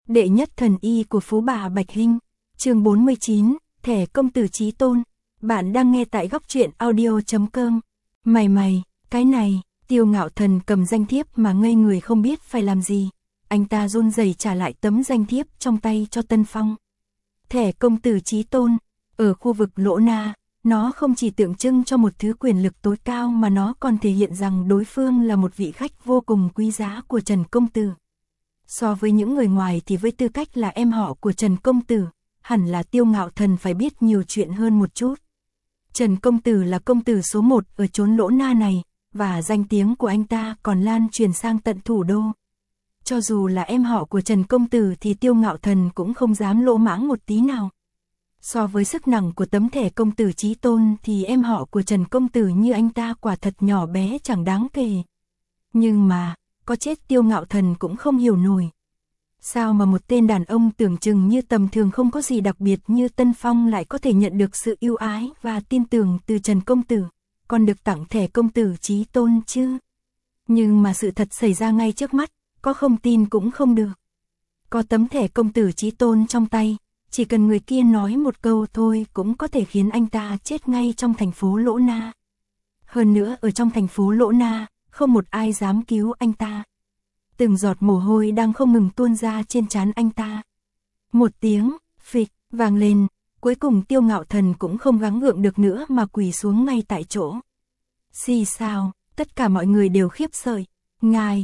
Đệ nhất thần y của Phú Bà Bạch Hinh, chương 49, thẻ công tử chí tôn. Bạn đang nghe tại góc truyện audio.com. Mày, cái này, Tiêu Ngạo Thần cầm danh thiếp mà ngây người không biết phải làm gì. Anh ta run rẩy trả lại tấm danh thiếp trong tay cho Tân Phong. Thẻ công tử chí tôn, ở khu vực Lỗ Na, nó không chỉ tượng trưng cho một thứ quyền lực tối cao mà nó còn thể hiện rằng đối phương là một vị khách vô cùng quý giá của Trần Công Tử. So với những người ngoài thì với tư cách là em họ của Trần Công Tử, hẳn là Tiêu Ngạo Thần phải biết nhiều chuyện hơn một chút. Trần Công Tử là công tử số 1 ở chốn Lỗ Na này, và danh tiếng của anh ta còn lan truyền sang tận thủ đô. Cho dù là em họ của Trần Công Tử thì Tiêu Ngạo Thần cũng không dám lỗ mãng một tí nào. So với sức nặng của tấm thẻ công tử chí tôn thì em họ của Trần Công Tử như anh ta quả thật nhỏ bé chẳng đáng kể. Nhưng mà, có chết Tiêu Ngạo Thần cũng không hiểu nổi. Sao mà một tên đàn ông tưởng chừng như tầm thường không có gì đặc biệt như Tân Phong lại có thể nhận được sự yêu ái và tin tưởng từ Trần Công Tử, còn được tặng thẻ công tử chí tôn chứ? Nhưng mà sự thật xảy ra ngay trước mắt, có không tin cũng không được. Có tấm thẻ công tử chí tôn trong tay, chỉ cần người kia nói một câu thôi cũng có thể khiến anh ta chết ngay trong thành phố Lỗ Na. Hơn nữa ở trong thành phố Lỗ Na, không một ai dám cứu anh ta. Từng giọt mồ hôi đang không ngừng tuôn ra trên trán anh ta. Một tiếng, phịch, vang lên, cuối cùng Tiêu Ngạo Thần cũng không gắng gượng được nữa mà quỳ xuống ngay tại chỗ. Xì xào, tất cả mọi người đều khiếp sợ. Ngài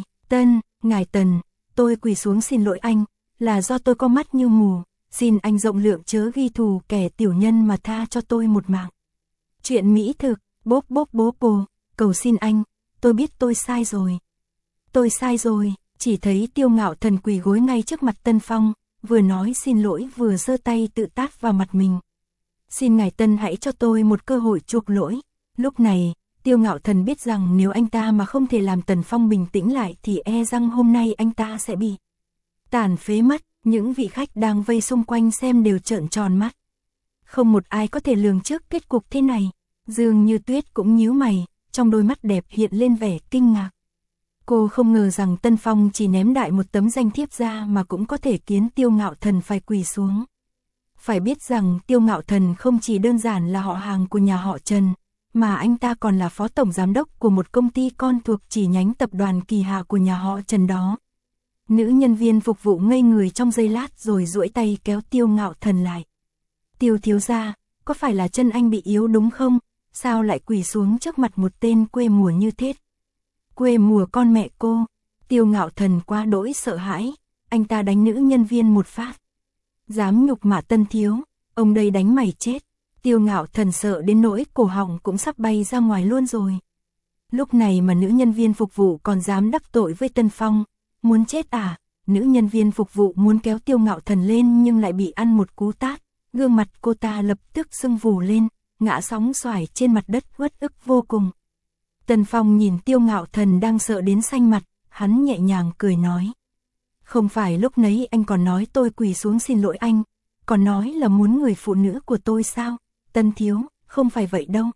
Tần, tôi quỳ xuống xin lỗi anh, là do tôi có mắt như mù, xin anh rộng lượng chớ ghi thù kẻ tiểu nhân mà tha cho tôi một mạng. Chuyện mỹ thực, bốp bồ, cầu xin anh, tôi biết tôi sai rồi. Tôi sai rồi, chỉ thấy Tiêu Ngạo Thần quỳ gối ngay trước mặt Tân Phong, vừa nói xin lỗi vừa giơ tay tự tát vào mặt mình. Xin ngài Tân hãy cho tôi một cơ hội chuộc lỗi. Lúc này, Tiêu Ngạo Thần biết rằng nếu anh ta mà không thể làm Tân Phong bình tĩnh lại thì e rằng hôm nay anh ta sẽ bị tàn phế mất. Những vị khách đang vây xung quanh xem đều trợn tròn mắt. Không một ai có thể lường trước kết cục thế này. Dương Như Tuyết cũng nhíu mày, trong đôi mắt đẹp hiện lên vẻ kinh ngạc. Cô không ngờ rằng Tân Phong chỉ ném đại một tấm danh thiếp ra mà cũng có thể khiến Tiêu Ngạo Thần phải quỳ xuống. Phải biết rằng Tiêu Ngạo Thần không chỉ đơn giản là họ hàng của nhà họ Trần, mà anh ta còn là phó tổng giám đốc của một công ty con thuộc chi nhánh tập đoàn Kỳ Hạ của nhà họ Trần đó. Nữ nhân viên phục vụ ngây người trong giây lát rồi duỗi tay kéo Tiêu Ngạo Thần lại. Tiêu thiếu gia, có phải là chân anh bị yếu đúng không? Sao lại quỳ xuống trước mặt một tên quê mùa như thế? Quê mùa con mẹ cô. Tiêu Ngạo Thần quá đỗi sợ hãi, anh ta đánh nữ nhân viên một phát. Dám nhục mạ Tân thiếu, ông đây đánh mày chết. Tiêu Ngạo Thần sợ đến nỗi cổ họng cũng sắp bay ra ngoài luôn rồi. Lúc này mà nữ nhân viên phục vụ còn dám đắc tội với Tân Phong. Muốn chết à? Nữ nhân viên phục vụ muốn kéo Tiêu Ngạo Thần lên nhưng lại bị ăn một cú tát. Gương mặt cô ta lập tức sưng vù lên, ngã sóng xoài trên mặt đất uất ức vô cùng. Tân Phong nhìn Tiêu Ngạo Thần đang sợ đến xanh mặt, hắn nhẹ nhàng cười nói. Không phải lúc nấy anh còn nói tôi quỳ xuống xin lỗi anh, còn nói là muốn người phụ nữ của tôi sao? Tân thiếu, không phải vậy đâu.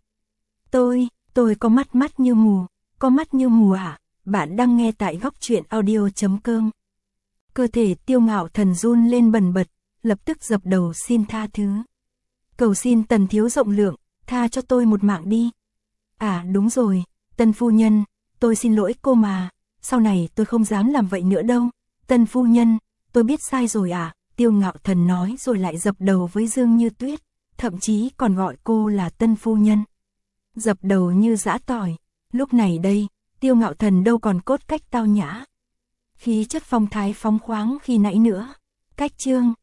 Tôi có mắt như mù, có mắt như mù à? Bạn đang nghe tại góc truyện audio.com. Cơ thể Tiêu Ngạo Thần run lên bần bật, lập tức dập đầu xin tha thứ. Cầu xin Tần thiếu rộng lượng, tha cho tôi một mạng đi. À đúng rồi, Tân phu nhân, tôi xin lỗi cô mà, sau này tôi không dám làm vậy nữa đâu. Tân phu nhân, tôi biết sai rồi à? Tiêu Ngạo Thần nói rồi lại dập đầu với Dương Như Tuyết, thậm chí còn gọi cô là Tân phu nhân. Dập đầu như giã tỏi, lúc này đây, Tiêu Ngạo Thần đâu còn cốt cách tao nhã. Khí chất phong thái phóng khoáng khi nãy nữa. Cách chương